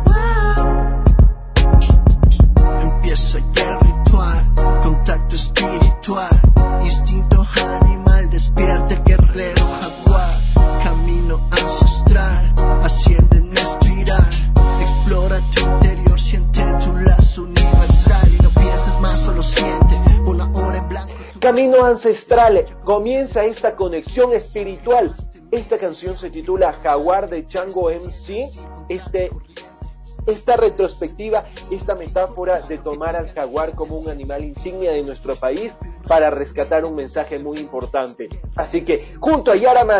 Wow. Empieza ya el ritual, contacto espiritual, instinto animal, despierta el guerrero jaguar, camino ancestral, asciende en espiral, explora tu interior, siente tu lazo universal y no piensas más, solo siente, pon la hora en blanco. Camino ancestral, comienza esta conexión espiritual. Esta canción se titula Jaguar de Chango MC. Esta retrospectiva, esta metáfora de tomar al jaguar como un animal insignia de nuestro país para rescatar un mensaje muy importante. Así que junto a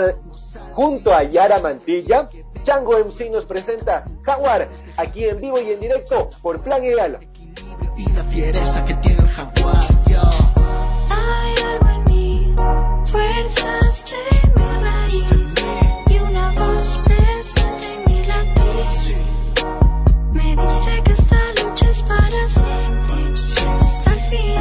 Yara Mantilla, Chango MC nos presenta Jaguar, aquí en vivo y en directo por Plan Ideal. Y la fiereza que tiene el jaguar, Hay algo en mí, fuerzas de mi raíz y una voz presente en mi latir. Me dice que esta lucha es para siempre, hasta el fin.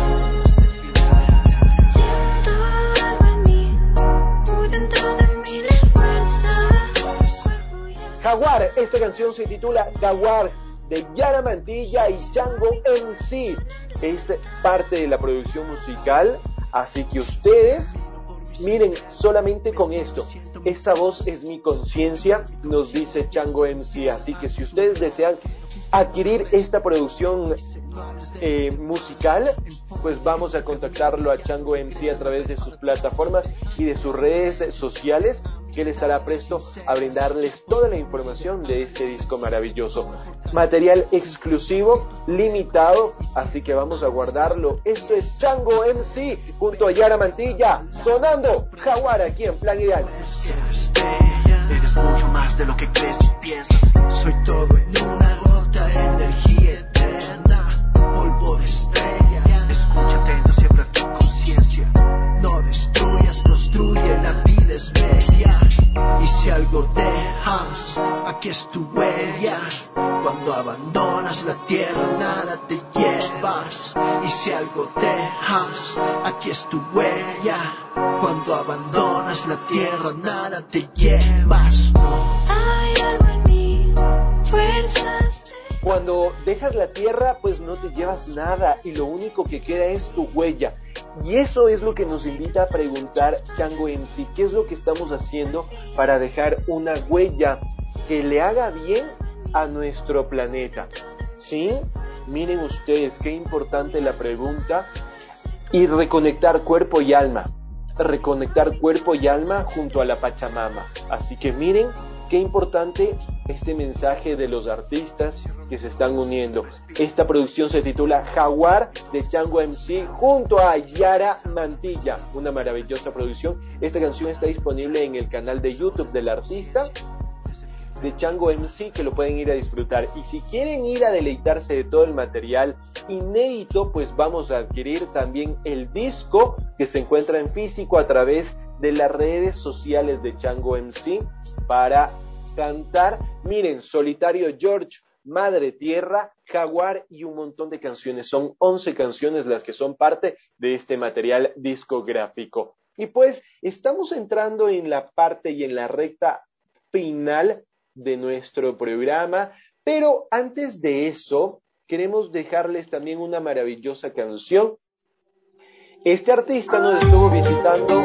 Siento algo en mí, muy dentro de mí la fuerza. Jaguar, esta canción se titula Jaguar de Yara Mantilla y Chango MC. Es parte de la producción musical, así que ustedes miren solamente con esto. Esa voz es mi conciencia, nos dice Chango MC. Así que si ustedes desean adquirir esta producción musical, pues vamos a contactarlo a Chango MC a través de sus plataformas y de sus redes sociales, que él estará presto a brindarles toda la información de este disco maravilloso. Material exclusivo, limitado, así que vamos a guardarlo. Esto es Chango MC junto a Yara Mantilla, sonando Jaguar aquí en Plan Ideal. Eres mucho más de lo que crees y piensas. Soy todo en una gota de energía eterna, polvo de estrellas. Escucha atento, siempre a tu conciencia. No destruyas, construye, la vida es bella y se algo dejas, aquí es tu huella. Cuando abandonas la tierra nada te llevas. Y si algo dejas, aquí es tu huella. Cuando abandonas la tierra nada te llevas. No. Hay algo en mí, fuerzas. Cuando dejas la tierra, pues no te llevas nada y lo único que queda es tu huella. Y eso es lo que nos invita a preguntar Chango MC. ¿Qué es lo que estamos haciendo para dejar una huella que le haga bien a nuestro planeta? ¿Sí? Miren ustedes, qué importante la pregunta. Y reconectar cuerpo y alma. Reconectar cuerpo y alma junto a la Pachamama. Así que miren qué importante este mensaje de los artistas que se están uniendo. Esta producción se titula Jaguar de Chango MC junto a Yara Mantilla. Una maravillosa producción. Esta canción está disponible en el canal de YouTube del artista de Chango MC, que lo pueden ir a disfrutar. Y si quieren ir a deleitarse de todo el material inédito, pues vamos a adquirir también el disco que se encuentra en físico a través de las redes sociales de Chango MC para cantar. Miren, Solitario George, Madre Tierra, Jaguar y un montón de canciones. Son 11 canciones las que son parte de este material discográfico. Y pues estamos entrando en la parte y en la recta final de nuestro programa, pero antes de eso queremos dejarles también una maravillosa canción. Este artista nos estuvo visitando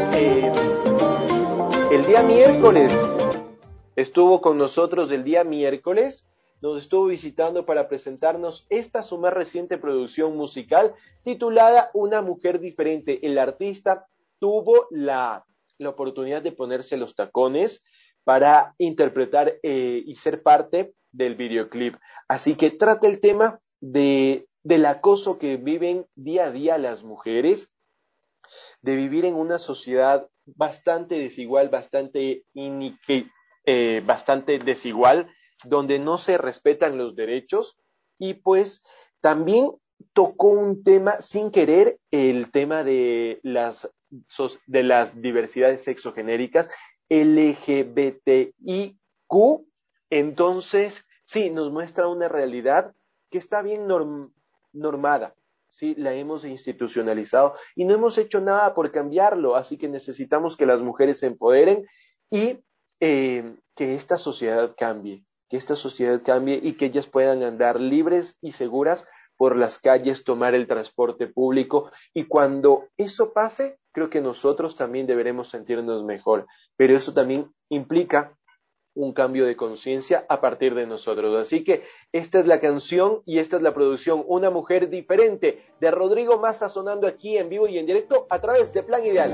el día miércoles, estuvo con nosotros el día miércoles, nos estuvo visitando para presentarnos esta su más reciente producción musical titulada Una Mujer Diferente. El artista tuvo la oportunidad de ponerse los tacones para interpretar y ser parte del videoclip. Así que trata el tema del acoso que viven día a día las mujeres, de vivir en una sociedad bastante desigual, bastante desigual, donde no se respetan los derechos, y pues también tocó un tema sin querer, el tema de las diversidades sexogenéricas, LGBTIQ. Entonces, sí, nos muestra una realidad que está bien normada, sí, la hemos institucionalizado y no hemos hecho nada por cambiarlo, así que necesitamos que las mujeres se empoderen y que esta sociedad cambie, y que ellas puedan andar libres y seguras por las calles, tomar el transporte público, y cuando eso pase, creo que nosotros también deberemos sentirnos mejor, pero eso también implica un cambio de conciencia a partir de nosotros. Así que esta es la canción y esta es la producción Una Mujer Diferente de Rodrigo Massa, sonando aquí en vivo y en directo a través de Plan Ideal.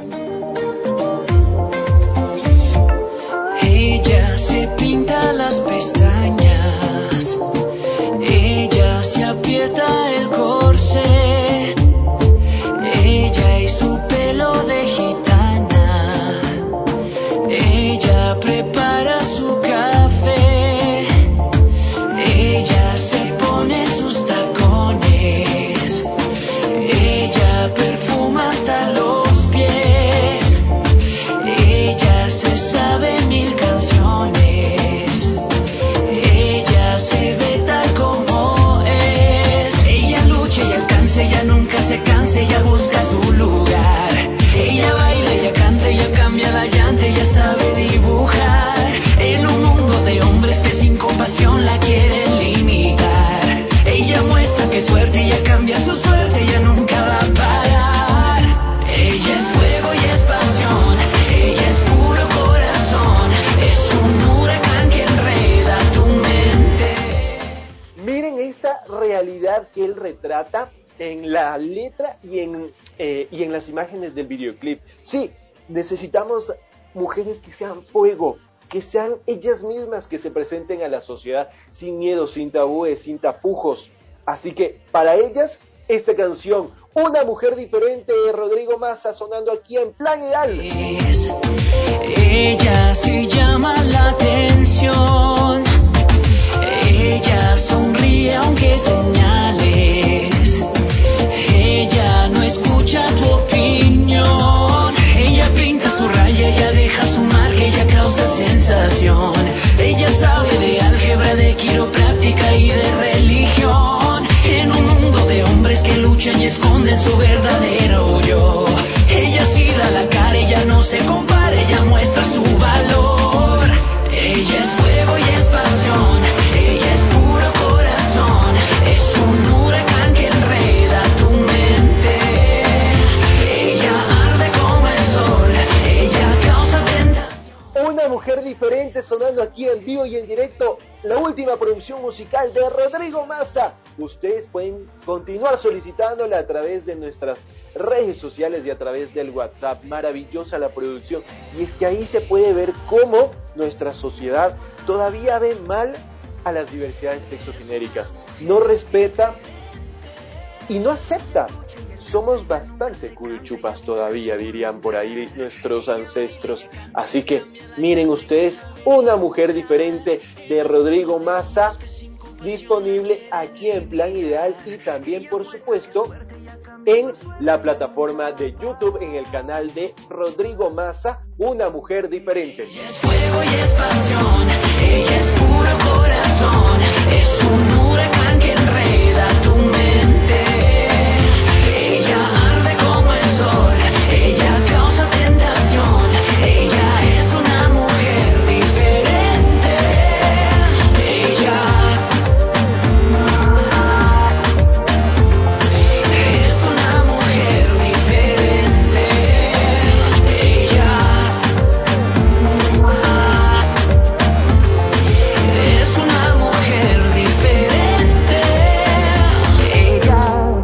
Ella se pinta las pestañas, ella se aprieta el corset, ella y su pelo de gitana, ella prepara su café, ella se pone sus tacones, ella perfuma hasta los pies, ella se sabe 1000 canciones, ella se ve tal como es, ella lucha y alcanza, ella nunca se cansa, ella busca su lugar, ella baila, ella canta, ella cambia la llanta, ella sabe dibujar, en un mundo de hombres que sin compasión la quieren limitar, ella muestra que suerte, ella cambia su suerte, ella nunca va a parar, ella es fuego y es pasión, ella es puro corazón, es un huracán que enreda tu mente. Miren esta realidad que él retrata en la letra y en las imágenes del videoclip. Sí, necesitamos mujeres que sean fuego, que sean ellas mismas, que se presenten a la sociedad sin miedo, sin tabúes, sin tapujos. Así que para ellas, esta canción, Una Mujer Diferente de Rodrigo Massa, sonando aquí en Plan Ideal. Ella se llama la atención, ella sonríe aunque señales, ella no escucha tu opinión, ella pinta su raya, ella deja su marca, ella causa sensación. pasión. Ella sabe de álgebra, de quiropráctica y de religión. En un mundo de hombres que luchan y esconden su verdadero yo. Ella sí da la cara, ella no se compara, ella muestra su valor. Ella es fuego y es pasión, ella es puro corazón. Es un huracán que enreda tu mente. Ella arde como el sol, ella causa tentación. Una mujer diferente sonando aquí en vivo y en directo, la última producción musical de Rodrigo Massa. Ustedes pueden continuar solicitándola a través de nuestras redes sociales y a través del WhatsApp. Maravillosa la producción. Y es que ahí se puede ver cómo nuestra sociedad todavía ve mal a las diversidades sexogenéricas. No respeta y no acepta. Somos bastante curuchupas todavía, dirían por ahí nuestros ancestros. Así que miren ustedes, una mujer diferente de Rodrigo Massa, disponible aquí en Plan Ideal y también, por supuesto, en la plataforma de YouTube, en el canal de Rodrigo Massa, una mujer diferente. Ella es fuego y es pasión, ella es puro corazón, es un huracán que enreda tu mente. Ella arde como el sol, ella causa tentación, ella es una mujer diferente. Ella es una mujer diferente. Ella es una mujer diferente. Ella.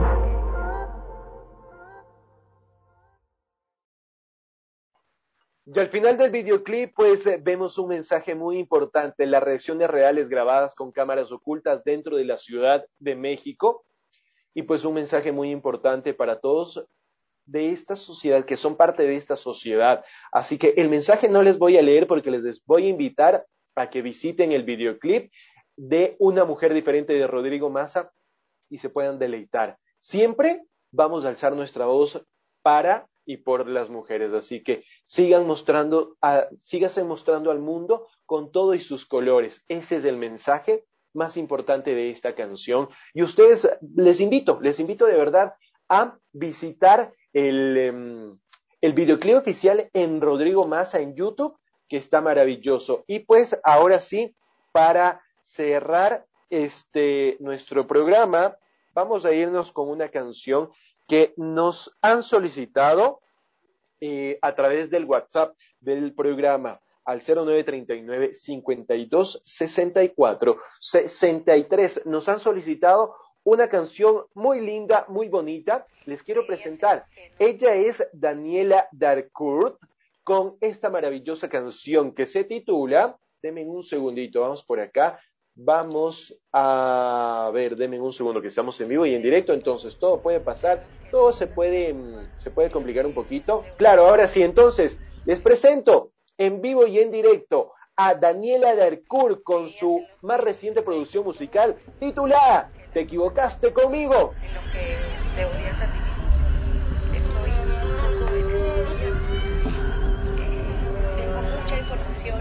Y al final del videoclip, pues vemos un mensaje muy importante, las reacciones reales grabadas con cámaras ocultas dentro de la Ciudad de México, y pues un mensaje muy importante para todos de esta sociedad, que son parte de esta sociedad. Así que el mensaje no les voy a leer porque les voy a invitar a que visiten el videoclip de Una mujer diferente de Rodrigo Massa y se puedan deleitar. Siempre vamos a alzar nuestra voz para y por las mujeres, así que síganse mostrando al mundo con todo y sus colores. Ese es el mensaje más importante de esta canción. Y ustedes, les invito de verdad a visitar el videoclip oficial en Rodrigo Massa en YouTube, que está maravilloso. Y pues ahora sí, para cerrar nuestro programa, vamos a irnos con una canción que nos han solicitado a través del WhatsApp del programa al 0939 52 64 63. Nos han solicitado una canción muy linda, muy bonita. Les quiero presentar. Ella es Daniela Darcourt con esta maravillosa canción que se titula, denme un segundito, vamos por acá. Vamos a ver, denme un segundo que estamos en vivo y en directo, entonces todo puede pasar, todo se puede complicar un poquito. Claro, ahora sí, entonces les presento en vivo y en directo a Daniela Darcourt con su más reciente producción musical titulada ¿Te equivocaste conmigo? En lo que te odias a ti mismo. Estoy un poco en esos días. Tengo mucha información.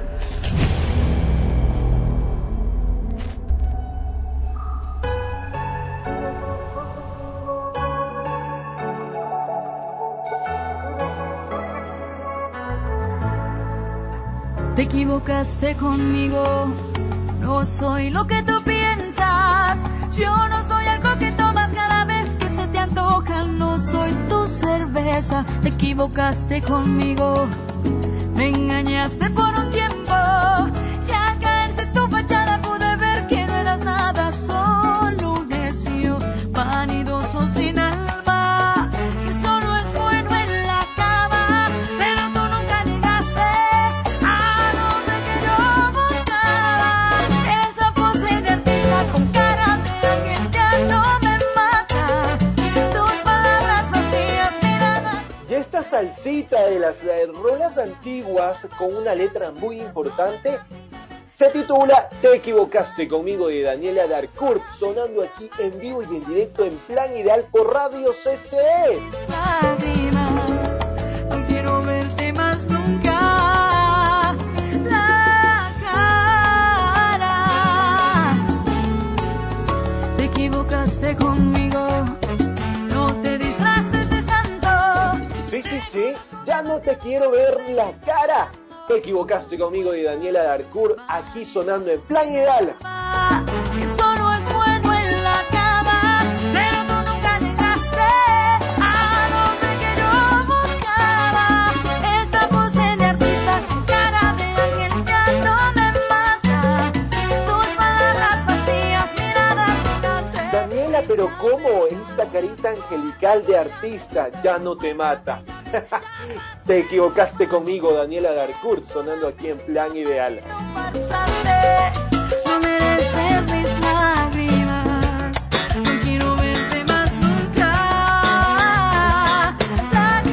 Te equivocaste conmigo, no soy lo que tú piensas. Yo no soy algo que tomas cada vez que se te antoja. No soy tu cerveza. Te equivocaste conmigo, me engañaste por un tiempo. Y al caerse tu fachada pude ver que no eras nada, solo un necio, vanidoso sin alma, que solo es bueno en la cama. Pero tú nunca llegaste a donde que yo buscaba. Esa pose invertida con cara de ángel ya no me mata. Tus palabras vacías, miradas. Y esta salsita de las rolas antiguas con una letra muy importante se titula Te equivocaste conmigo de Daniela Darcourt, sonando aquí en vivo y en directo en Plan Ideal por Radio CCE. No quiero verte más nunca. La te quiero ver la cara. Te equivocaste conmigo de Daniela Darcourt, aquí sonando en Plan Ideal. Eso no es bueno en la cama, pero tú nunca llegaste al hombre que yo buscaba. Esa pose de artista con cara de ángel ya no me mata. Tus palabras vacías, miradas gigantes. Daniela, pero ¿cómo? Esta carita angelical de artista ya no te mata. Te equivocaste conmigo, Daniela Darcourt, sonando aquí en Plan Ideal. No mereces mis lágrimas, no quiero verte más nunca. La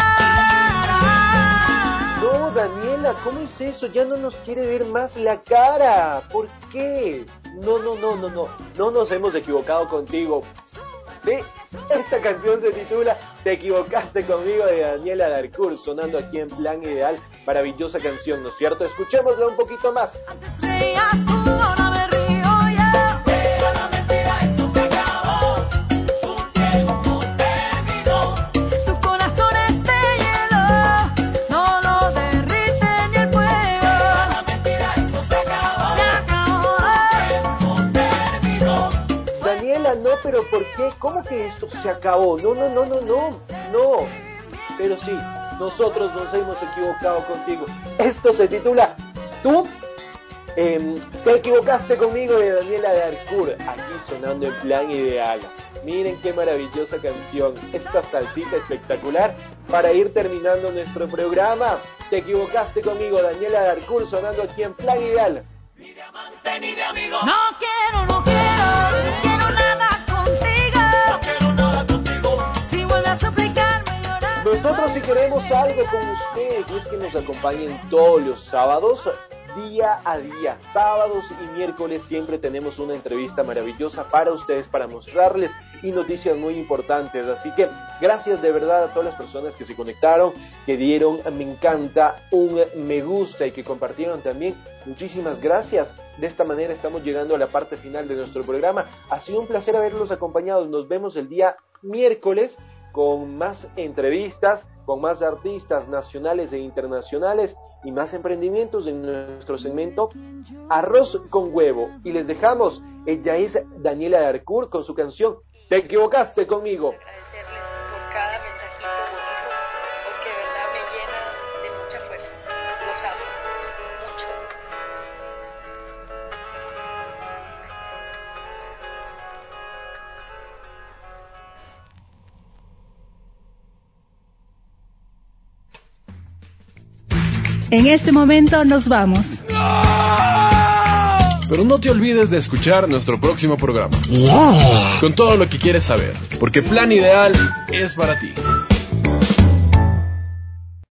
cara. No, Daniela, ¿cómo es eso? Ya no nos quiere ver más la cara. ¿Por qué? No nos hemos equivocado contigo. Sí, esta canción se titula Te equivocaste conmigo de Daniela Darcourt, sonando aquí en Plan Ideal. Maravillosa canción, ¿no es cierto? Escuchémosla un poquito más. Antes reías tú, ahora me río yo. Pero la mentira, esto se acabó. Tu tiempo terminó. Tu corazón es de hielo, no lo derrite ni el fuego. La mentira, esto se acabó. Se acabó. Tu tiempo terminó. Daniela, no, pero ¿por qué? ¿Cómo que esto se acabó? No. Pero sí, nosotros nos hemos equivocado contigo. Esto se titula Tú te equivocaste conmigo de Daniela Darcourt, aquí sonando en Plan Ideal. Miren qué maravillosa canción, esta salsita espectacular para ir terminando nuestro programa. Te equivocaste conmigo, Daniela Darcourt, sonando aquí en Plan Ideal. Ni de amante ni de amigo. No quiero nada contigo. No quiero nada contigo. Si vuelves a suplicarme llorar. Nosotros sí queremos algo con ustedes y es que nos acompañen todos los sábados, día a día, sábados y miércoles siempre tenemos una entrevista maravillosa para ustedes, para mostrarles y noticias muy importantes. Así que gracias de verdad a todas las personas que se conectaron, que dieron me encanta, un me gusta y que compartieron también. Muchísimas gracias. De esta manera estamos llegando a la parte final de nuestro programa. Ha sido un placer haberlos acompañado. Nos vemos el día miércoles con más entrevistas, con más artistas nacionales e internacionales y más emprendimientos en nuestro segmento Arroz con Huevo. Y les dejamos, ella es Daniela Darcourt con su canción Te equivocaste conmigo. Agradecerles por cada mensajito bonito, porque de verdad me llena de mucha fuerza. Los amo mucho. En este momento nos vamos. Pero no te olvides de escuchar nuestro próximo programa. Con todo lo que quieres saber, porque Plan Ideal es para ti.